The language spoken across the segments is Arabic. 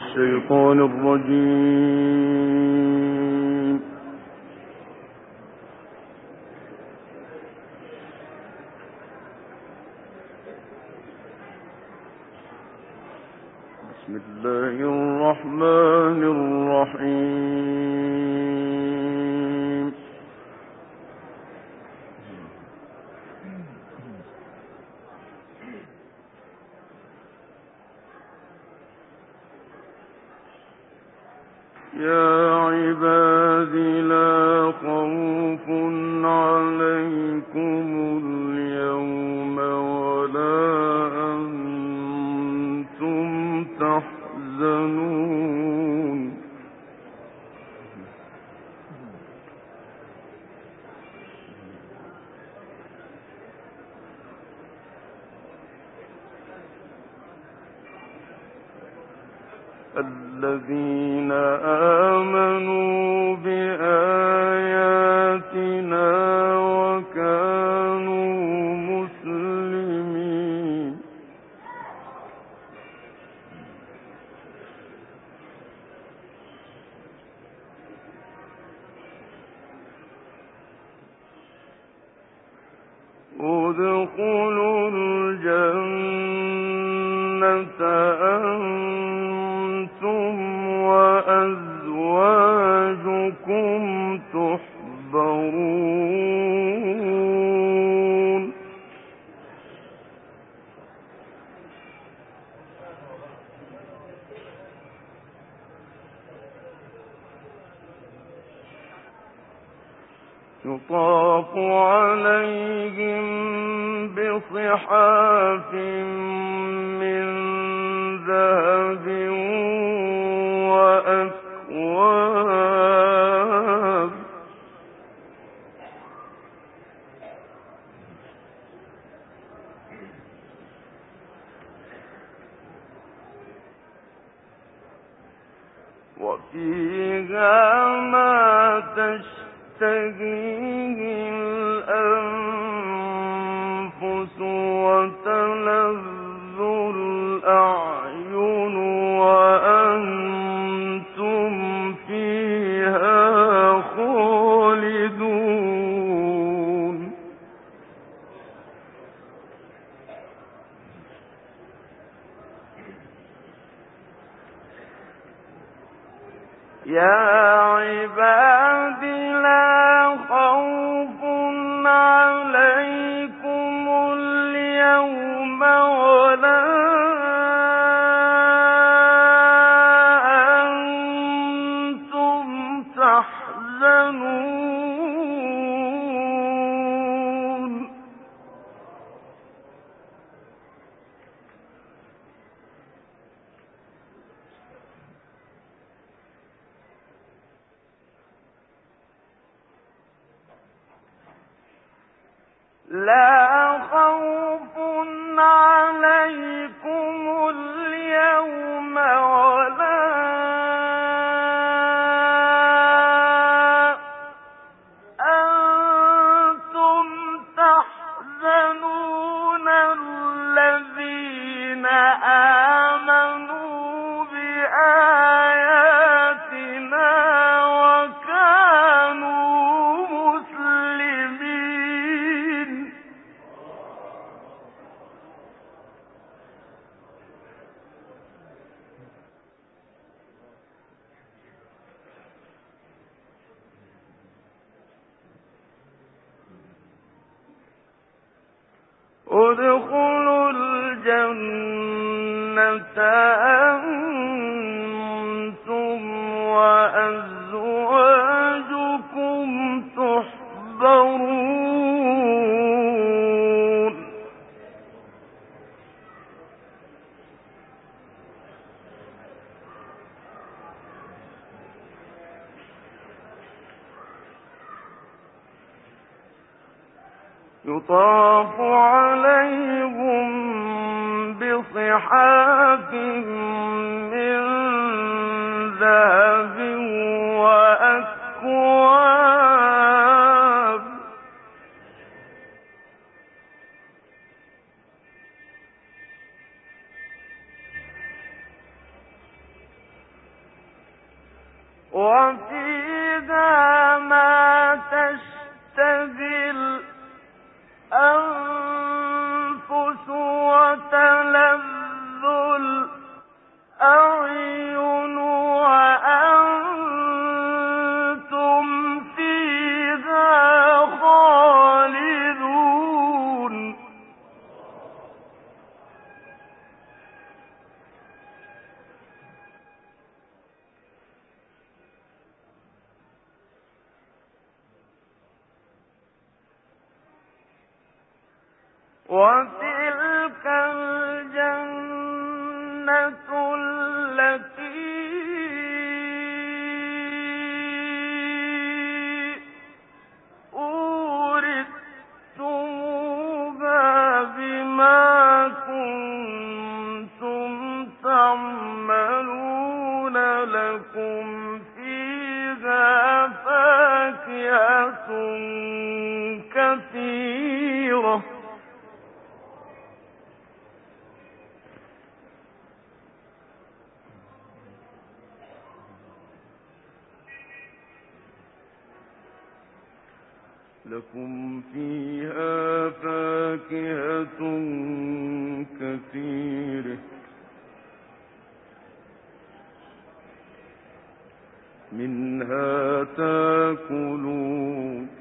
الشيطان الرجيم. بسم الله الرحمن الرحيم. يا عباد لا خوف عليكم اليوم ولا أنتم تحزنون. الذين آمنوا بآياتنا وكانوا مسلمين. ادخلوا الجنة أنتم وأزواجكم تحبرون. يطاف عليهم بصحاف من ذهب وأكواب وفيها ما تشتهيه الأنفس وتلذ الأعين وأنتم فيها خالدون. يا عباد لا خوف عليكم اليوم ولا أنتم تحزنون. لا خوف عليكم اليوم ولا أنتم تحزنون. الذين آمنوا بآياتنا وكانوا مسلمين. ادخلوا الجنة أنتم وأزواجكم تحبرون. يطاف عليهم بصحاف من ذهب وأكواب وفيها ما تشتهي الأنفس وتلذ الأعين وأنتم فيها خالدون وتلك الجنة التي أورثتموها بما كنتم تعملون لكم فيها فاكهة كثيرة لكم فيها فاكهة كثيرة منها تاكلون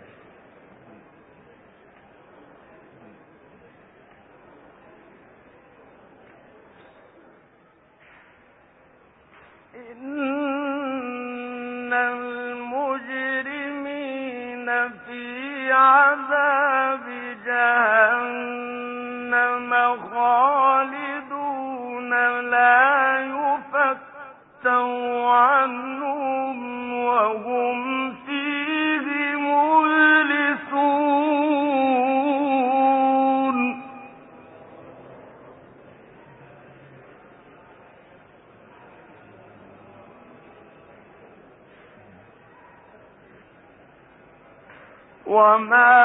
إن المجرمين في عذاب جهنم خالدون لا يفتر عنهم وهم فيه مبلسون وما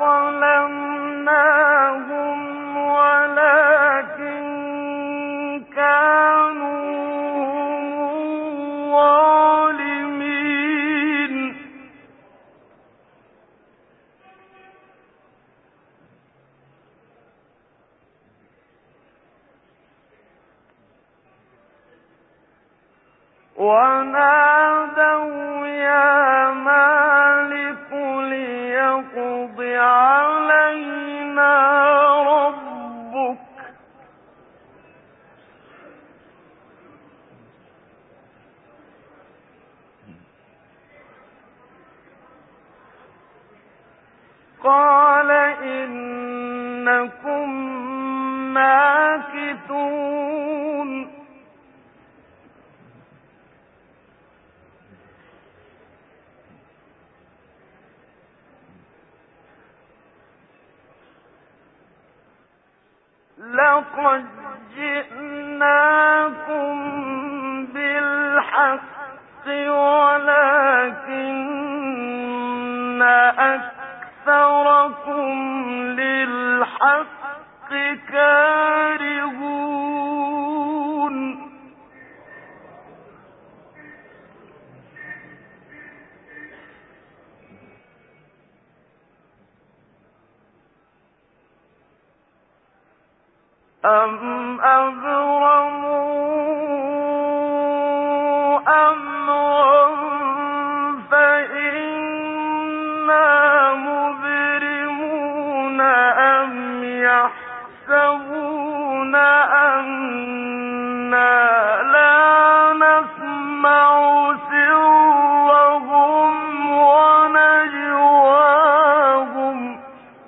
ظلمناهم ولكن كانوا هم الظالمين ونادوا يا مالك ليقض علينا ربك قال إنكم ماكثون لقد جئناكم بالحق ولكن أكثركم للحق كارهون أم أبرموا أمرا فإنا مبرمون أم يحسبون أنا لا نسمع سرهم ونجواهم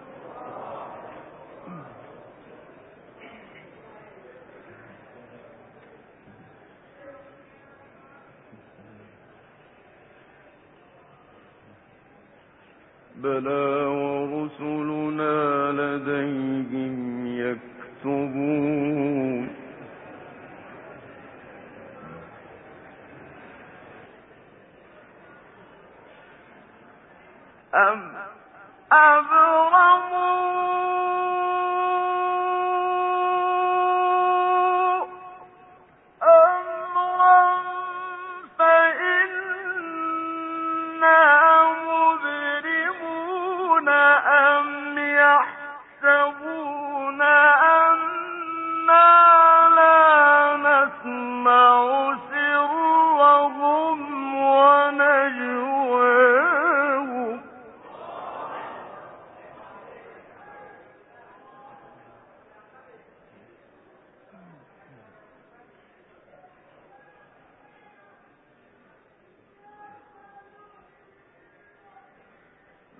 بلى ورسلنا لديهم يكتبون أم أبرموا أمرا فإنا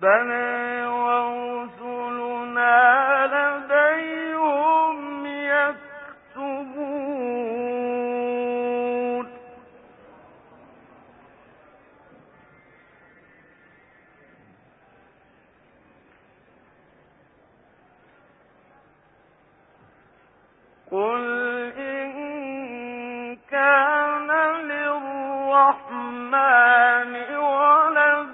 بلى ورسلنا لديهم يكتبون قل إن كان للرحمن ولد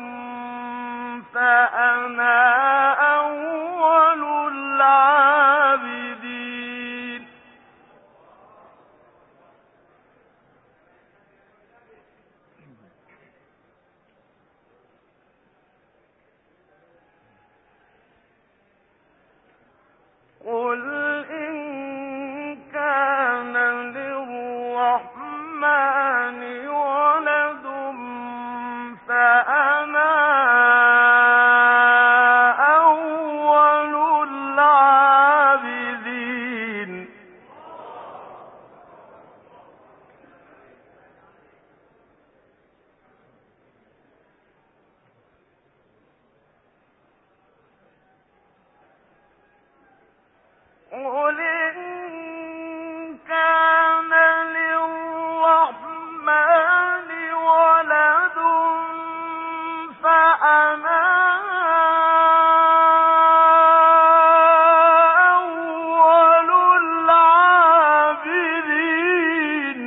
فأنا أول العابدين قل إن كان للرحمن ولد فأنا أول العابدين قل إن كان للرحمن ولد فأنا أول العابدين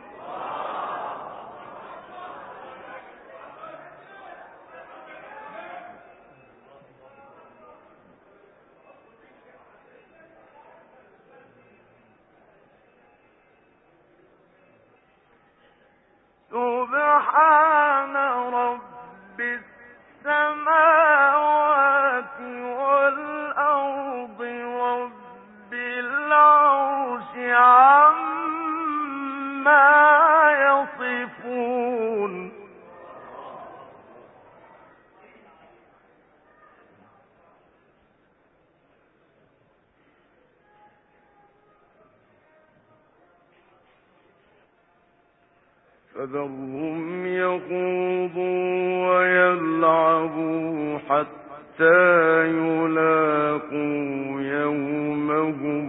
سبحان رب السماوات والأرض رب العرش عما يصفون فذرهم يخوضوا ويلعبوا حتى يلاقوا يومهم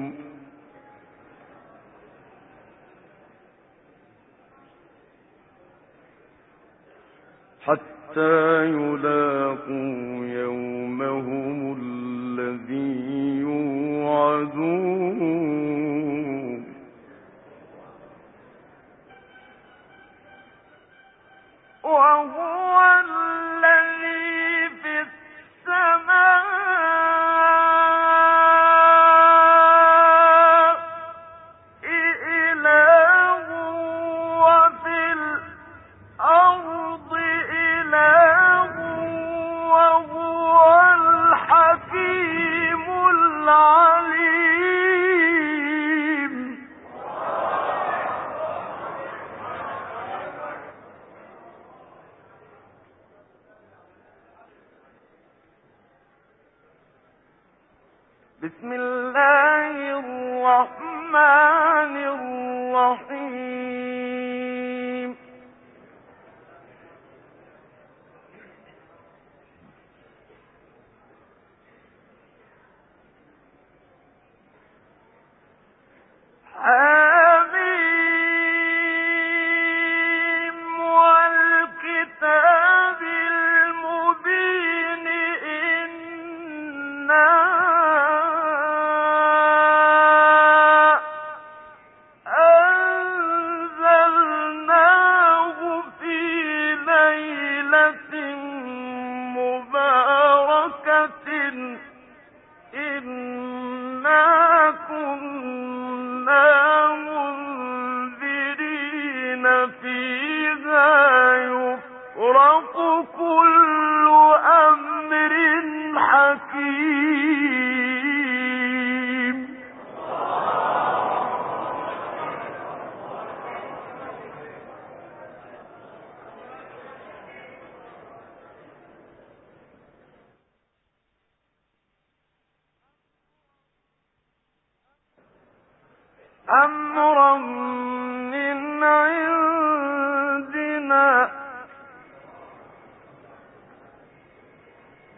الذي يوعدون وهو الذي في السماء إله وفي الأرض إله وهو الحكيم العليم بسم الله الرحمن الرحيم حميم والكتاب المبين إنا أنزلناه في ليلة مباركة إنا كنا منذرين فيها يفرق كل أمر حكيم أمرا من عندنا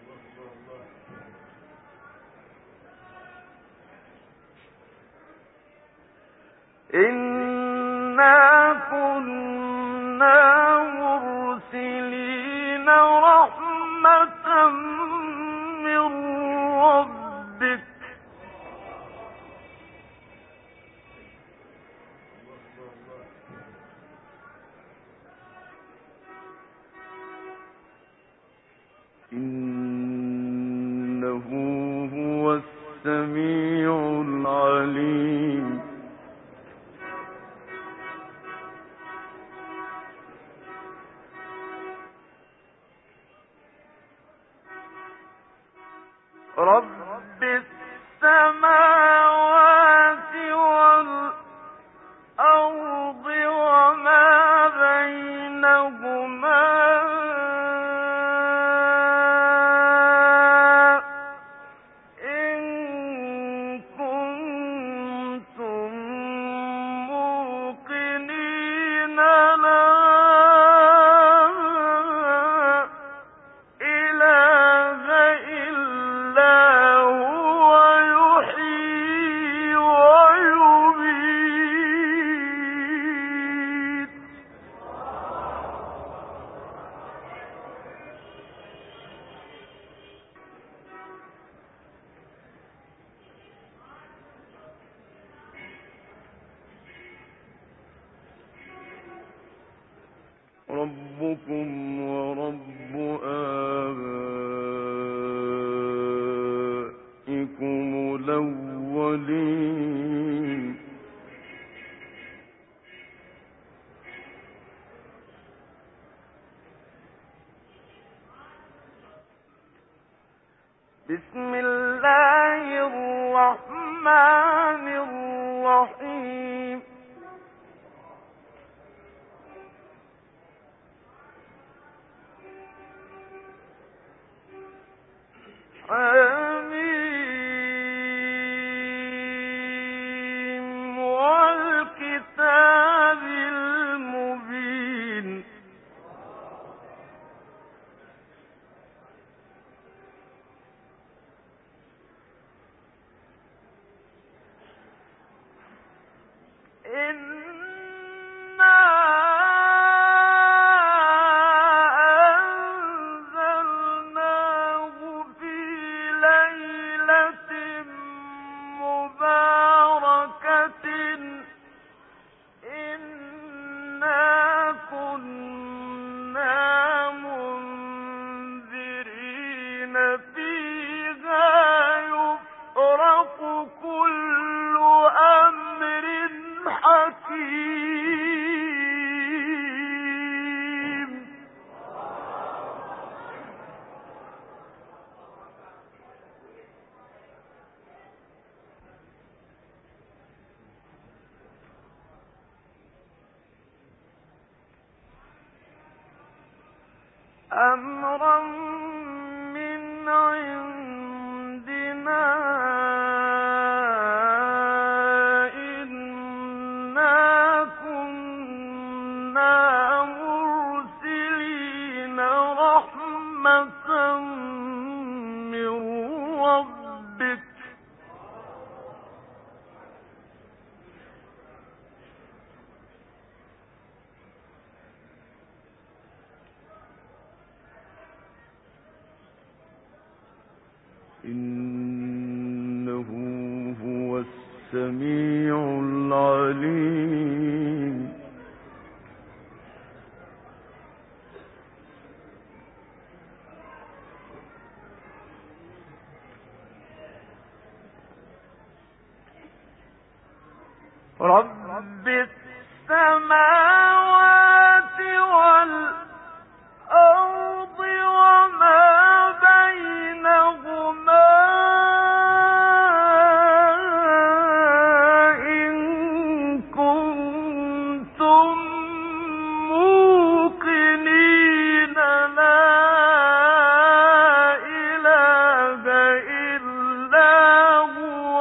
رب السماوات والأرض وما بينهما ربكم ورب آبائكم الأولين بسم الله الرحمن الرحيم حميم والكتاب المبين أمرا من عندنا إنا كنا مرسلين رحمة من ربك إنه هو السميع العليم رب السماوات والأرض وما بينهما إن كنتم موقنين لا إله إلا هو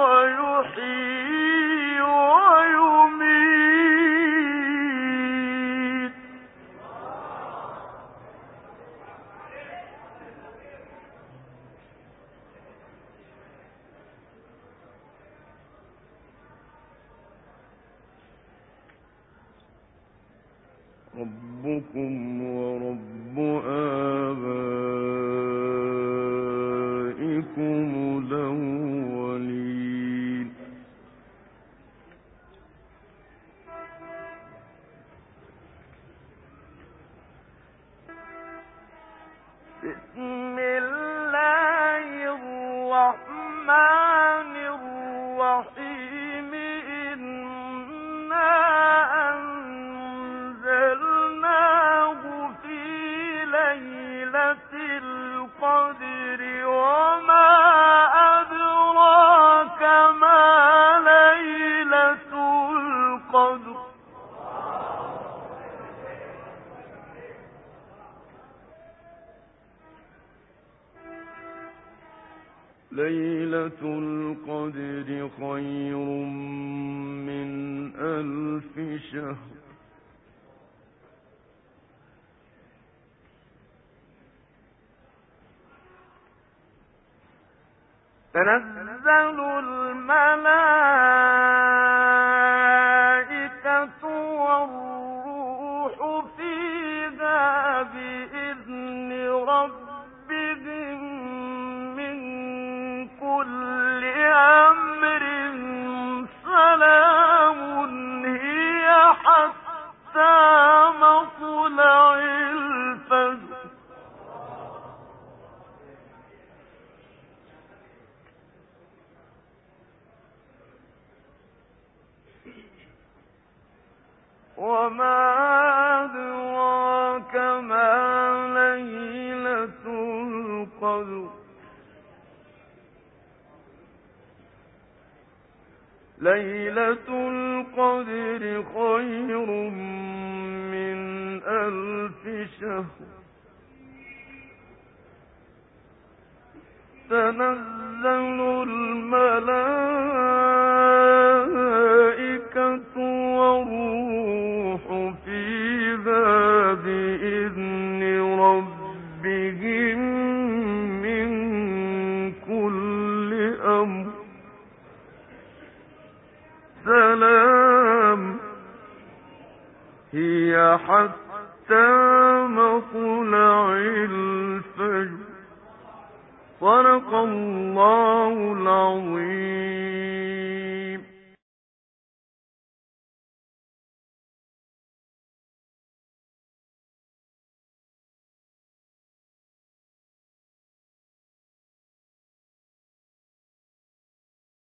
يحيي ويميت ربكم ورب آبائكم الأولين بسم الله الرحمن الرحيم إنا أنزلناه في ليلة القدر وما ليلة القدر خير من 1000 شهر. تنزل الملائكة والروح فيها بإذن ربهم من كل أمر، سلام هي حتى مطلع الفجر. وما أدراك ما ليلة القدر. ليلة القدر خير من 1000 شهر. تنزل الملائكة والروح فيها بإذن ربهم من كل أمر، سلام هي حتى مطلع الفجر. صدق الله العظيم.